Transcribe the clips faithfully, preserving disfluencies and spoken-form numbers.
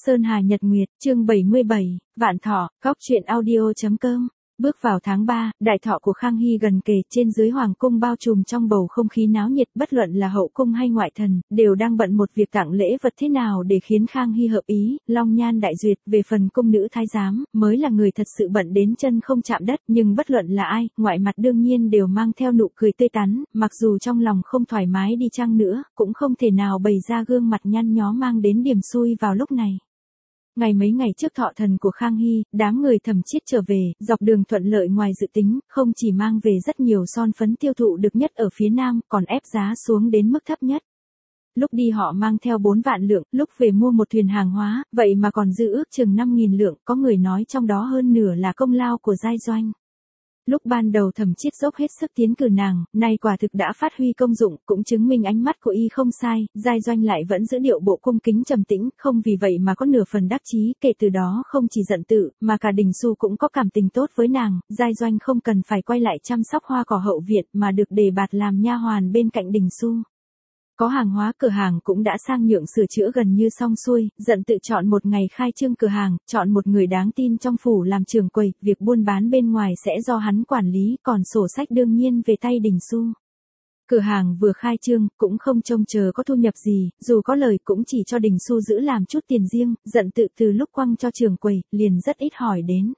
Sơn Hà Nhật Nguyệt, chương bảy mươi bảy, Vạn Thọ, Góc truyện audio chấm com. Bước vào tháng ba, đại thọ của Khang Hy gần kề, trên dưới hoàng cung bao trùm trong bầu không khí náo nhiệt, bất luận là hậu cung hay ngoại thần, đều đang bận một việc tặng lễ vật thế nào để khiến Khang Hy hợp ý, long nhan đại duyệt. Về phần cung nữ thái giám, mới là người thật sự bận đến chân không chạm đất, nhưng bất luận là ai, ngoại mặt đương nhiên đều mang theo nụ cười tươi tắn, mặc dù trong lòng không thoải mái đi chăng nữa, cũng không thể nào bày ra gương mặt nhăn nhó mang đến điểm xui vào lúc này. Ngày mấy ngày trước thọ thần của Khang Hy, đám người Thẩm Chiết trở về, dọc đường thuận lợi ngoài dự tính, không chỉ mang về rất nhiều son phấn tiêu thụ được nhất ở phía Nam, còn ép giá xuống đến mức thấp nhất. Lúc đi họ mang theo bốn vạn lượng, lúc về mua một thuyền hàng hóa, vậy mà còn dư ước chừng năm nghìn lượng, có người nói trong đó hơn nửa là công lao của Giai Doanh. Lúc ban đầu Thẩm Chiết dốc hết sức tiến cử nàng, nay quả thực đã phát huy công dụng, cũng chứng minh ánh mắt của y không sai, Giai Doanh lại vẫn giữ điệu bộ cung kính trầm tĩnh, không vì vậy mà có nửa phần đắc chí, kể từ đó không chỉ giận tự, mà cả Đình Xu cũng có cảm tình tốt với nàng, Giai Doanh không cần phải quay lại chăm sóc hoa cỏ hậu viện mà được đề bạt làm nha hoàn bên cạnh Đình Xu. Có hàng hóa cửa hàng cũng đã sang nhượng sửa chữa gần như xong xuôi, giận tự chọn một ngày khai trương cửa hàng, chọn một người đáng tin trong phủ làm trưởng quầy, việc buôn bán bên ngoài sẽ do hắn quản lý, còn sổ sách đương nhiên về tay Đình Xu. Cửa hàng vừa khai trương, cũng không trông chờ có thu nhập gì, dù có lời cũng chỉ cho Đình Xu giữ làm chút tiền riêng, giận tự từ lúc quăng cho trưởng quầy, liền rất ít hỏi đến.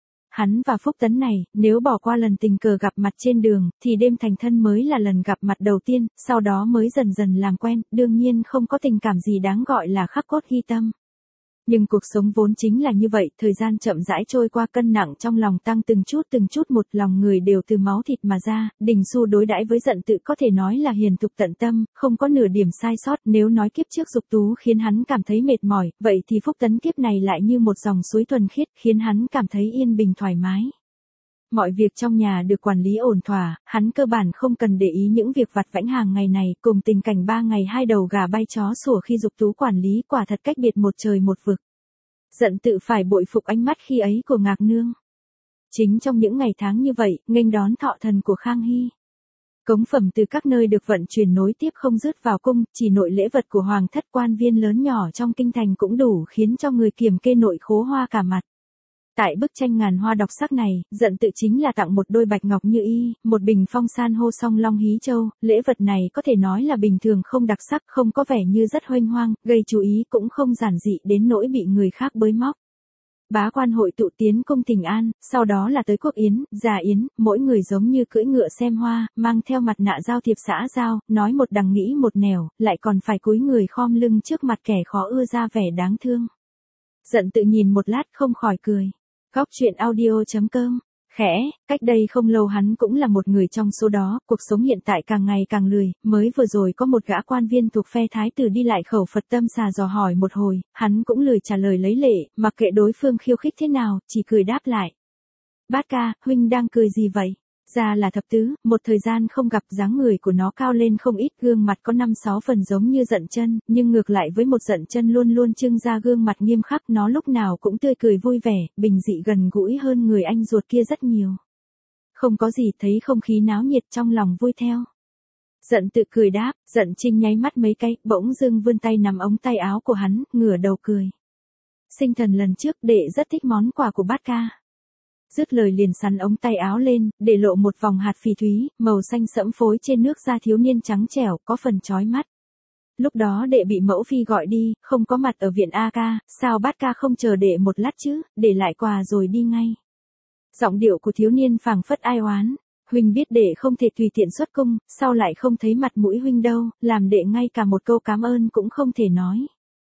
Hắn và Phúc Tấn này, nếu bỏ qua lần tình cờ gặp mặt trên đường, thì đêm thành thân mới là lần gặp mặt đầu tiên, sau đó mới dần dần làm quen, đương nhiên không có tình cảm gì đáng gọi là khắc cốt ghi tâm. Nhưng cuộc sống vốn chính là như vậy, thời gian chậm rãi trôi qua, cân nặng trong lòng tăng từng chút từng chút một, lòng người đều từ máu thịt mà ra, Đình Xu đối đãi với giận tự có thể nói là hiền thục tận tâm, không có nửa điểm sai sót, nếu nói kiếp trước dục tú khiến hắn cảm thấy mệt mỏi, vậy thì Phúc Tấn kiếp này lại như một dòng suối thuần khiết, khiến hắn cảm thấy yên bình thoải mái. Mọi việc trong nhà được quản lý ổn thỏa, hắn cơ bản không cần để ý những việc vặt vãnh hàng ngày này, cùng tình cảnh ba ngày hai đầu gà bay chó sủa khi dục tú quản lý, quả thật cách biệt một trời một vực. Giận tự phải bội phục ánh mắt khi ấy của Ngạc Nương. Chính trong những ngày tháng như vậy, nghênh đón thọ thần của Khang Hy. Cống phẩm từ các nơi được vận chuyển nối tiếp không dứt vào cung, chỉ nội lễ vật của hoàng thất quan viên lớn nhỏ trong kinh thành cũng đủ khiến cho người kiểm kê nội khố hoa cả mặt. Tại bức tranh ngàn hoa đọc sắc này, giận tự chính là tặng một đôi bạch ngọc như y, một bình phong san hô song long hí châu, lễ vật này có thể nói là bình thường không đặc sắc, không có vẻ như rất huênh hoang, gây chú ý cũng không giản dị đến nỗi bị người khác bới móc. Bá quan hội tụ tiến cung Thịnh An, sau đó là tới Quốc Yến, Già Yến, mỗi người giống như cưỡi ngựa xem hoa, mang theo mặt nạ giao thiệp xã giao, nói một đằng nghĩ một nẻo, lại còn phải cúi người khom lưng trước mặt kẻ khó ưa ra vẻ đáng thương. Giận tự nhìn một lát không khỏi cười. Góc truyện audio chấm com. Khẽ, cách đây không lâu hắn cũng là một người trong số đó, cuộc sống hiện tại càng ngày càng lười, mới vừa rồi có một gã quan viên thuộc phe thái tử đi lại khẩu Phật tâm xà dò hỏi một hồi, hắn cũng lười trả lời lấy lệ, mặc kệ đối phương khiêu khích thế nào, chỉ cười đáp lại. Bát ca, huynh đang cười gì vậy? Ra là thập tứ, một thời gian không gặp, dáng người của nó cao lên không ít, gương mặt có năm sáu phần giống như Dận Chân, nhưng ngược lại với một Dận Chân luôn luôn trưng ra gương mặt nghiêm khắc, nó lúc nào cũng tươi cười vui vẻ, bình dị gần gũi hơn người anh ruột kia rất nhiều. Không có gì, thấy không khí náo nhiệt trong lòng vui theo. Giận tự cười đáp, Dận Trinh nháy mắt mấy cái, bỗng dưng vươn tay nắm ống tay áo của hắn, ngửa đầu cười. Sinh thần lần trước đệ rất thích món quà của bát ca. Dứt lời liền sắn ống tay áo lên, để lộ một vòng hạt phỉ thúy, màu xanh sẫm phối trên nước da thiếu niên trắng trẻo, có phần chói mắt. Lúc đó đệ bị mẫu phi gọi đi, không có mặt ở viện A ca, sao bát ca không chờ đệ một lát chứ, để lại quà rồi đi ngay. Giọng điệu của thiếu niên phảng phất ai oán, huynh biết đệ không thể tùy tiện xuất cung, sao lại không thấy mặt mũi huynh đâu, làm đệ ngay cả một câu cảm ơn cũng không thể nói.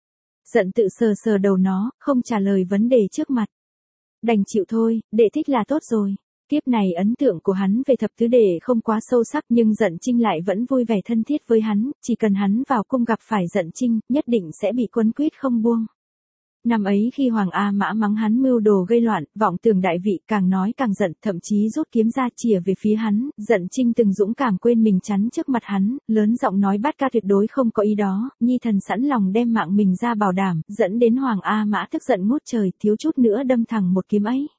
Giận tự sờ sờ đầu nó, không trả lời vấn đề trước mặt. Đành chịu thôi, đệ thích là tốt rồi. Kiếp này ấn tượng của hắn về thập tứ đệ không quá sâu sắc, nhưng Dận Trinh lại vẫn vui vẻ thân thiết với hắn, chỉ cần hắn vào cung gặp phải Dận Trinh, nhất định sẽ bị quấn quýt không buông. Năm ấy khi Hoàng A Mã mắng hắn mưu đồ gây loạn, vọng tưởng đại vị, càng nói càng giận, thậm chí rút kiếm ra chìa về phía hắn, Dận Trinh từng dũng cảm quên mình chắn trước mặt hắn, lớn giọng nói bát ca tuyệt đối không có ý đó, nhi thần sẵn lòng đem mạng mình ra bảo đảm, dẫn đến Hoàng A Mã tức giận ngút trời, thiếu chút nữa đâm thẳng một kiếm ấy.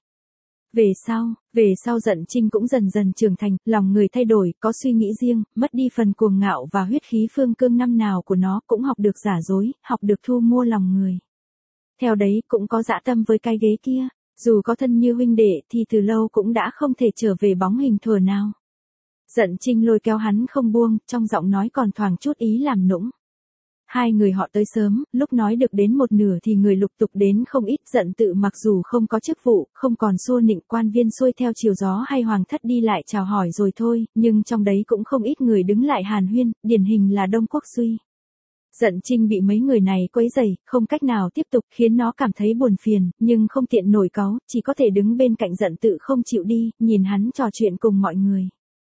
Về sau, về sau Dận Trinh cũng dần dần trưởng thành, lòng người thay đổi, có suy nghĩ riêng, mất đi phần cuồng ngạo và huyết khí phương cương năm nào của nó, cũng học được giả dối, học được thu mua lòng người. Theo đấy cũng có dã tâm với cái ghế kia, dù có thân như huynh đệ thì từ lâu cũng đã không thể trở về bóng hình thuở nào. Dận Trinh lôi kéo hắn không buông, trong giọng nói còn thoảng chút ý làm nũng. Hai người họ tới sớm, lúc nói được đến một nửa thì người lục tục đến không ít. Dận Tự mặc dù không có chức vụ, không còn xua nịnh quan viên xuôi theo chiều gió hay hoàng thất đi lại chào hỏi rồi thôi, nhưng trong đấy cũng không ít người đứng lại hàn huyên, điển hình là Đông Quốc Duy. Dận Trinh bị mấy người này quấy rầy, không cách nào tiếp tục, khiến nó cảm thấy buồn phiền, nhưng không tiện nổi cáu, chỉ có thể đứng bên cạnh Dận Tự không chịu đi, nhìn hắn trò chuyện cùng mọi người.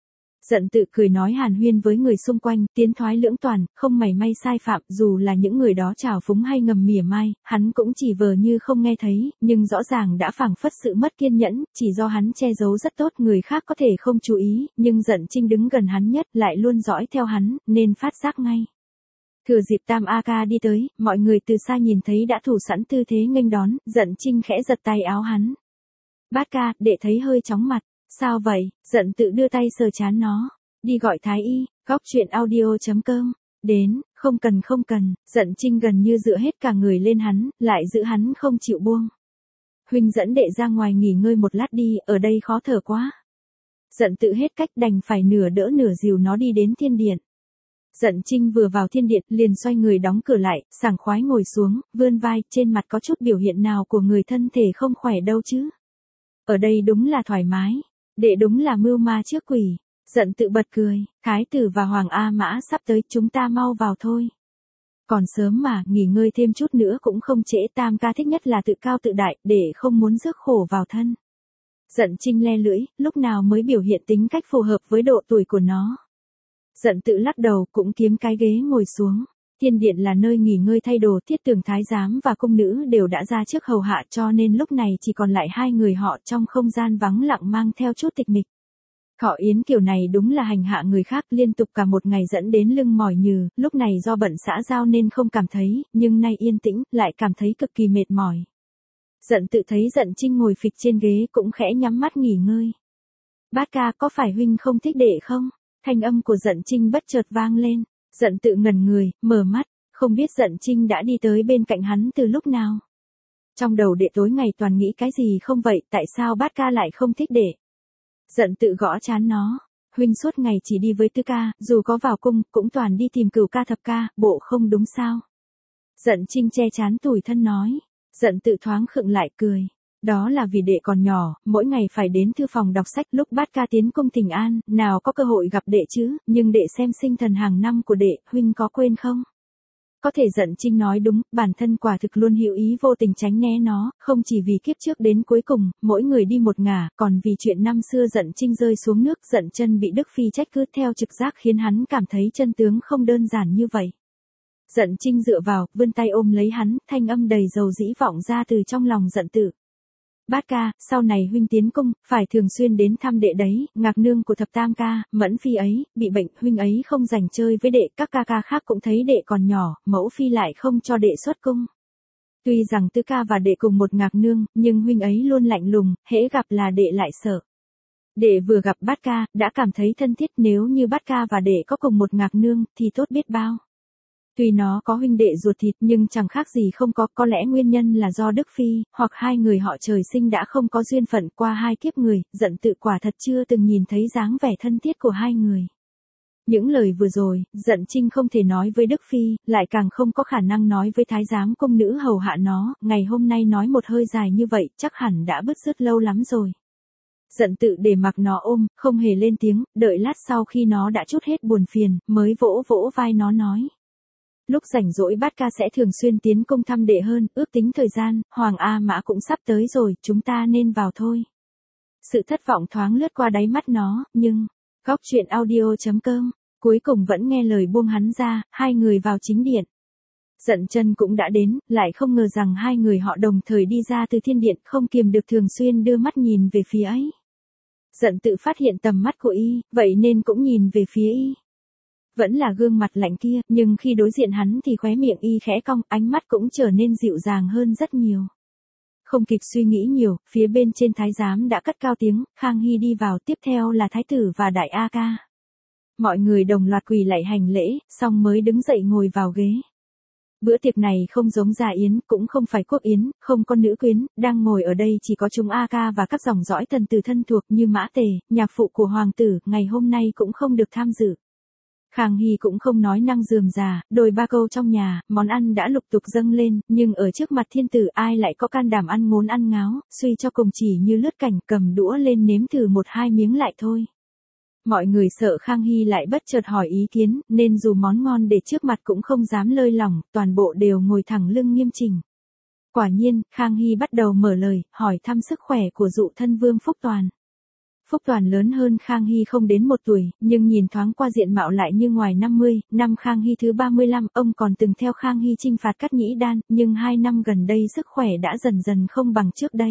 Dận Tự cười nói hàn huyên với người xung quanh, tiến thoái lưỡng toàn, không mảy may sai phạm, dù là những người đó trào phúng hay ngầm mỉa mai, hắn cũng chỉ vờ như không nghe thấy, nhưng rõ ràng đã phảng phất sự mất kiên nhẫn, chỉ do hắn che giấu rất tốt, người khác có thể không chú ý, nhưng Dận Trinh đứng gần hắn nhất, lại luôn dõi theo hắn, nên phát giác ngay. Thừa dịp Tam A Ca đi tới, mọi người từ xa nhìn thấy đã thủ sẵn tư thế nghênh đón, Dận Trinh khẽ giật tay áo hắn. Bát ca, đệ thấy hơi chóng mặt. Sao vậy? Dận Tự đưa tay sờ trán nó. Đi gọi thái y. Góc chuyện audio chấm com. Đến, không cần không cần. Dận Trinh gần như dựa hết cả người lên hắn, lại giữ hắn không chịu buông. Huynh dẫn đệ ra ngoài nghỉ ngơi một lát đi, ở đây khó thở quá. Dận Tự hết cách đành phải nửa đỡ nửa dìu nó đi đến thiên điện. Dận Trinh vừa vào thiên điện, liền xoay người đóng cửa lại, sảng khoái ngồi xuống, vươn vai, trên mặt có chút biểu hiện nào của người thân thể không khỏe đâu chứ. Ở đây đúng là thoải mái. Đệ đúng là mưu ma trước quỷ. Dận Tự bật cười, Thái tử và Hoàng A Mã sắp tới, chúng ta mau vào thôi. Còn sớm mà, nghỉ ngơi thêm chút nữa cũng không trễ. Tam ca thích nhất là tự cao tự đại, để không muốn rước khổ vào thân. Dận Trinh le lưỡi, lúc nào mới biểu hiện tính cách phù hợp với độ tuổi của nó. Dận Tự lắc đầu, cũng kiếm cái ghế ngồi xuống. Thiên điện là nơi nghỉ ngơi thay đồ, Thiết Tường thái giám và cung nữ đều đã ra trước hầu hạ, cho nên lúc này chỉ còn lại hai người họ trong không gian vắng lặng mang theo chút tịch mịch. Thọ yến kiểu này đúng là hành hạ người khác liên tục cả một ngày dẫn đến lưng mỏi nhừ, lúc này do bận xã giao nên không cảm thấy, nhưng nay yên tĩnh, lại cảm thấy cực kỳ mệt mỏi. Dận Tự thấy Dận Trinh ngồi phịch trên ghế cũng khẽ nhắm mắt nghỉ ngơi. Bát ca, có phải huynh không thích đệ không? Thanh âm của Dận Trinh bất chợt vang lên. Dận Tự ngẩn người, mở mắt, không biết Dận Trinh đã đi tới bên cạnh hắn từ lúc nào. Trong đầu đệ tối ngày toàn nghĩ cái gì không vậy, tại sao bát ca lại không thích đệ? Dận Tự gõ trán nó, huynh suốt ngày chỉ đi với Tư ca, dù có vào cung, cũng toàn đi tìm Cửu ca Thập ca, bộ không đúng sao? Dận Trinh che trán tủi thân nói. Dận Tự thoáng khựng lại cười. Đó là vì đệ còn nhỏ, mỗi ngày phải đến thư phòng đọc sách, lúc bát ca tiến cung Thịnh An, nào có cơ hội gặp đệ chứ, nhưng đệ xem sinh thần hàng năm của đệ, huynh có quên không? Có thể Dận Trinh nói đúng, bản thân quả thực luôn hữu ý vô tình tránh né nó, không chỉ vì kiếp trước đến cuối cùng, mỗi người đi một ngả, còn vì chuyện năm xưa Dận Trinh rơi xuống nước, Dận Chân bị Đức Phi trách cứ theo trực giác khiến hắn cảm thấy chân tướng không đơn giản như vậy. Dận Trinh dựa vào, vươn tay ôm lấy hắn, thanh âm đầy dầu dĩ vọng ra từ trong lòng Dận Tự. Bát ca, sau này huynh tiến cung, phải thường xuyên đến thăm đệ đấy, Ngạc nương của Thập Tam ca, Mẫn Phi ấy, bị bệnh, huynh ấy không rảnh chơi với đệ, các ca ca khác cũng thấy đệ còn nhỏ, Mẫu Phi lại không cho đệ xuất cung. Tuy rằng Tư ca và đệ cùng một Ngạc nương, nhưng huynh ấy luôn lạnh lùng, hễ gặp là đệ lại sợ. Đệ vừa gặp Bát ca, đã cảm thấy thân thiết, nếu như Bát ca và đệ có cùng một Ngạc nương, thì tốt biết bao. Tuy nó có huynh đệ ruột thịt nhưng chẳng khác gì không có, có lẽ nguyên nhân là do Đức Phi, hoặc hai người họ trời sinh đã không có duyên phận, qua hai kiếp người, Dận Tự quả thật chưa từng nhìn thấy dáng vẻ thân thiết của hai người. Những lời vừa rồi, Dận Trinh không thể nói với Đức Phi, lại càng không có khả năng nói với thái giám cung nữ hầu hạ nó, ngày hôm nay nói một hơi dài như vậy, chắc hẳn đã bứt rứt lâu lắm rồi. Dận Tự để mặc nó ôm, không hề lên tiếng, đợi lát sau khi nó đã trút hết buồn phiền, mới vỗ vỗ vai nó nói. Lúc rảnh rỗi bát ca sẽ thường xuyên tiến cung thăm đệ hơn, ước tính thời gian, Hoàng A Mã cũng sắp tới rồi, chúng ta nên vào thôi. Sự thất vọng thoáng lướt qua đáy mắt nó, nhưng, góc chuyện audio chấm com, cuối cùng vẫn nghe lời buông hắn ra, hai người vào chính điện. Dận Chân cũng đã đến, lại không ngờ rằng hai người họ đồng thời đi ra từ thiên điện, không kiềm được thường xuyên đưa mắt nhìn về phía ấy. Dận Tự phát hiện tầm mắt của y, vậy nên cũng nhìn về phía y. Vẫn là gương mặt lạnh kia, nhưng khi đối diện hắn thì khóe miệng y khẽ cong, ánh mắt cũng trở nên dịu dàng hơn rất nhiều. Không kịp suy nghĩ nhiều, phía bên trên thái giám đã cất cao tiếng, Khang Hy đi vào, tiếp theo là thái tử và đại A Ca. Mọi người đồng loạt quỳ lạy hành lễ, xong mới đứng dậy ngồi vào ghế. Bữa tiệc này không giống gia yến, cũng không phải quốc yến, không có nữ quyến, đang ngồi ở đây chỉ có chúng A ca và các dòng dõi tần tử thân thuộc như Mã Tề, nhạc phụ của hoàng tử, ngày hôm nay cũng không được tham dự. Khang Hy cũng không nói năng rườm rà, đôi ba câu trong nhà, món ăn đã lục tục dâng lên, nhưng ở trước mặt thiên tử ai lại có can đảm ăn ngốn ăn ngáo, suy cho cùng chỉ như lướt cảnh cầm đũa lên nếm thử một hai miếng lại thôi. Mọi người sợ Khang Hy lại bất chợt hỏi ý kiến, nên dù món ngon để trước mặt cũng không dám lơi lỏng, toàn bộ đều ngồi thẳng lưng nghiêm chỉnh. Quả nhiên, Khang Hy bắt đầu mở lời, hỏi thăm sức khỏe của dụ thân vương Phúc Toàn. Phúc Toàn lớn hơn Khang Hy không đến một tuổi, nhưng nhìn thoáng qua diện mạo lại như ngoài năm mươi, năm Khang Hy thứ ba mươi lăm, ông còn từng theo Khang Hy chinh phạt Cát Nhĩ Đan, nhưng hai năm gần đây sức khỏe đã dần dần không bằng trước đây.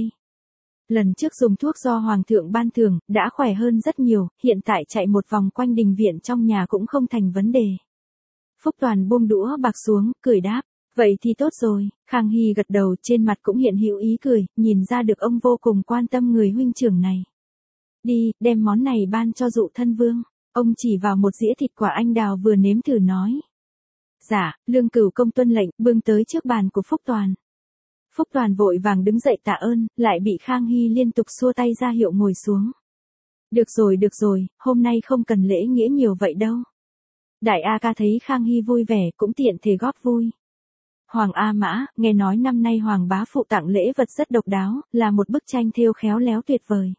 Lần trước dùng thuốc do Hoàng thượng ban thưởng, đã khỏe hơn rất nhiều, hiện tại chạy một vòng quanh đình viện trong nhà cũng không thành vấn đề. Phúc Toàn buông đũa bạc xuống, cười đáp, vậy thì tốt rồi. Khang Hy gật đầu, trên mặt cũng hiện hữu ý cười, nhìn ra được ông vô cùng quan tâm người huynh trưởng này. Đi, đem món này ban cho dụ thân vương. Ông chỉ vào một dĩa thịt quả anh đào vừa nếm thử nói. Dạ, Lương Cửu công tuân lệnh, bưng tới trước bàn của Phúc Toàn. Phúc Toàn vội vàng đứng dậy tạ ơn, lại bị Khang Hy liên tục xua tay ra hiệu ngồi xuống. Được rồi được rồi, hôm nay không cần lễ nghĩa nhiều vậy đâu. Đại A ca thấy Khang Hy vui vẻ, cũng tiện thể góp vui. Hoàng A Mã, nghe nói năm nay Hoàng bá phụ tặng lễ vật rất độc đáo, là một bức tranh thêu khéo léo tuyệt vời.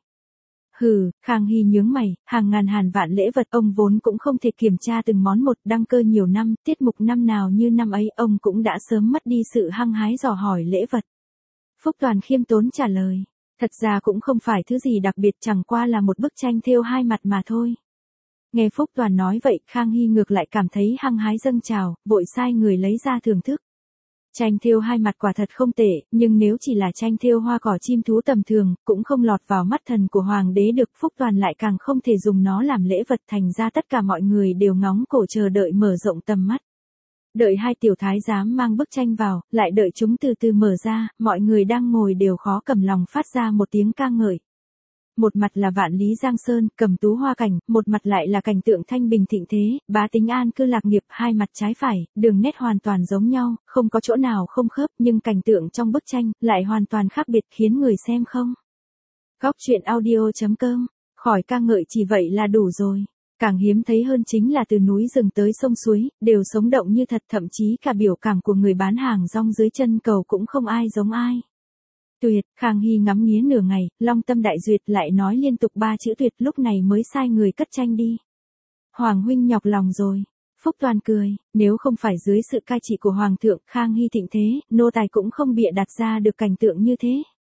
Hừ, Khang Hy nhướng mày, hàng ngàn hàn vạn lễ vật ông vốn cũng không thể kiểm tra từng món một, đăng cơ nhiều năm, tiết mục năm nào như năm ấy ông cũng đã sớm mất đi sự hăng hái dò hỏi lễ vật. Phúc Toàn khiêm tốn trả lời, thật ra cũng không phải thứ gì đặc biệt, chẳng qua là một bức tranh thêu hai mặt mà thôi. Nghe Phúc Toàn nói vậy, Khang Hy ngược lại cảm thấy hăng hái dâng trào, vội sai người lấy ra thưởng thức. Tranh thêu hai mặt quả thật không tệ, nhưng nếu chỉ là tranh thêu hoa cỏ chim thú tầm thường, cũng không lọt vào mắt thần của hoàng đế được. Phúc Toàn lại càng không thể dùng nó làm lễ vật, thành ra tất cả mọi người đều ngóng cổ chờ đợi mở rộng tầm mắt. Đợi hai tiểu thái giám mang bức tranh vào, lại đợi chúng từ từ mở ra, mọi người đang ngồi đều khó cầm lòng phát ra một tiếng ca ngợi. Một mặt là vạn lý giang sơn, cầm tú hoa cảnh, một mặt lại là cảnh tượng thanh bình thịnh thế, bá tính an cư lạc nghiệp, hai mặt trái phải, đường nét hoàn toàn giống nhau, không có chỗ nào không khớp, nhưng cảnh tượng trong bức tranh lại hoàn toàn khác biệt, khiến người xem không. Góc truyện audio chấm com, khỏi ca ngợi chỉ vậy là đủ rồi. Càng hiếm thấy hơn chính là từ núi rừng tới sông suối, đều sống động như thật, thậm chí cả biểu cảm của người bán hàng rong dưới chân cầu cũng không ai giống ai. Tuyệt, Khang Hy ngắm nghía nửa ngày, long tâm đại duyệt, lại nói liên tục ba chữ tuyệt, lúc này mới sai người cất tranh đi. Hoàng huynh nhọc lòng rồi. Phúc Toàn cười, nếu không phải dưới sự cai trị của Hoàng thượng, Khang Hy thịnh thế, nô tài cũng không bịa đặt ra được cảnh tượng như thế.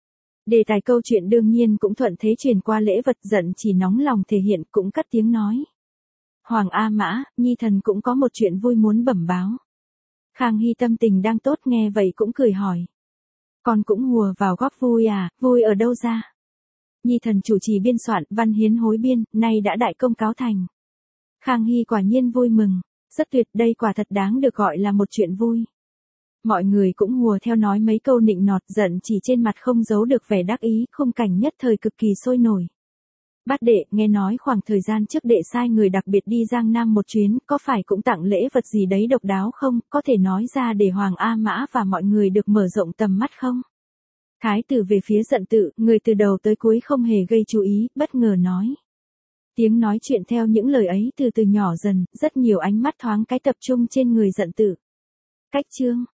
Đề tài câu chuyện đương nhiên cũng thuận thế truyền qua lễ vật, giận chỉ nóng lòng thể hiện, cũng cất tiếng nói. Hoàng A Mã, nhi thần cũng có một chuyện vui muốn bẩm báo. Khang Hy tâm tình đang tốt, nghe vậy cũng cười hỏi. Con cũng hùa vào góp vui à, vui ở đâu ra? Nhi thần chủ trì biên soạn, văn hiến hối biên, nay đã đại công cáo thành. Khang Hy quả nhiên vui mừng, rất tuyệt, đây quả thật đáng được gọi là một chuyện vui. Mọi người cũng hùa theo nói mấy câu nịnh nọt, giận chỉ trên mặt không giấu được vẻ đắc ý, khung cảnh nhất thời cực kỳ sôi nổi. Bát đệ, nghe nói khoảng thời gian trước đệ sai người đặc biệt đi Giang Nam một chuyến, có phải cũng tặng lễ vật gì đấy độc đáo không, có thể nói ra để Hoàng A Mã và mọi người được mở rộng tầm mắt không? Thái tử về phía giận tự, người từ đầu tới cuối không hề gây chú ý, bất ngờ nói. Tiếng nói chuyện theo những lời ấy từ từ nhỏ dần, rất nhiều ánh mắt thoáng cái tập trung trên người giận tự. Cách chương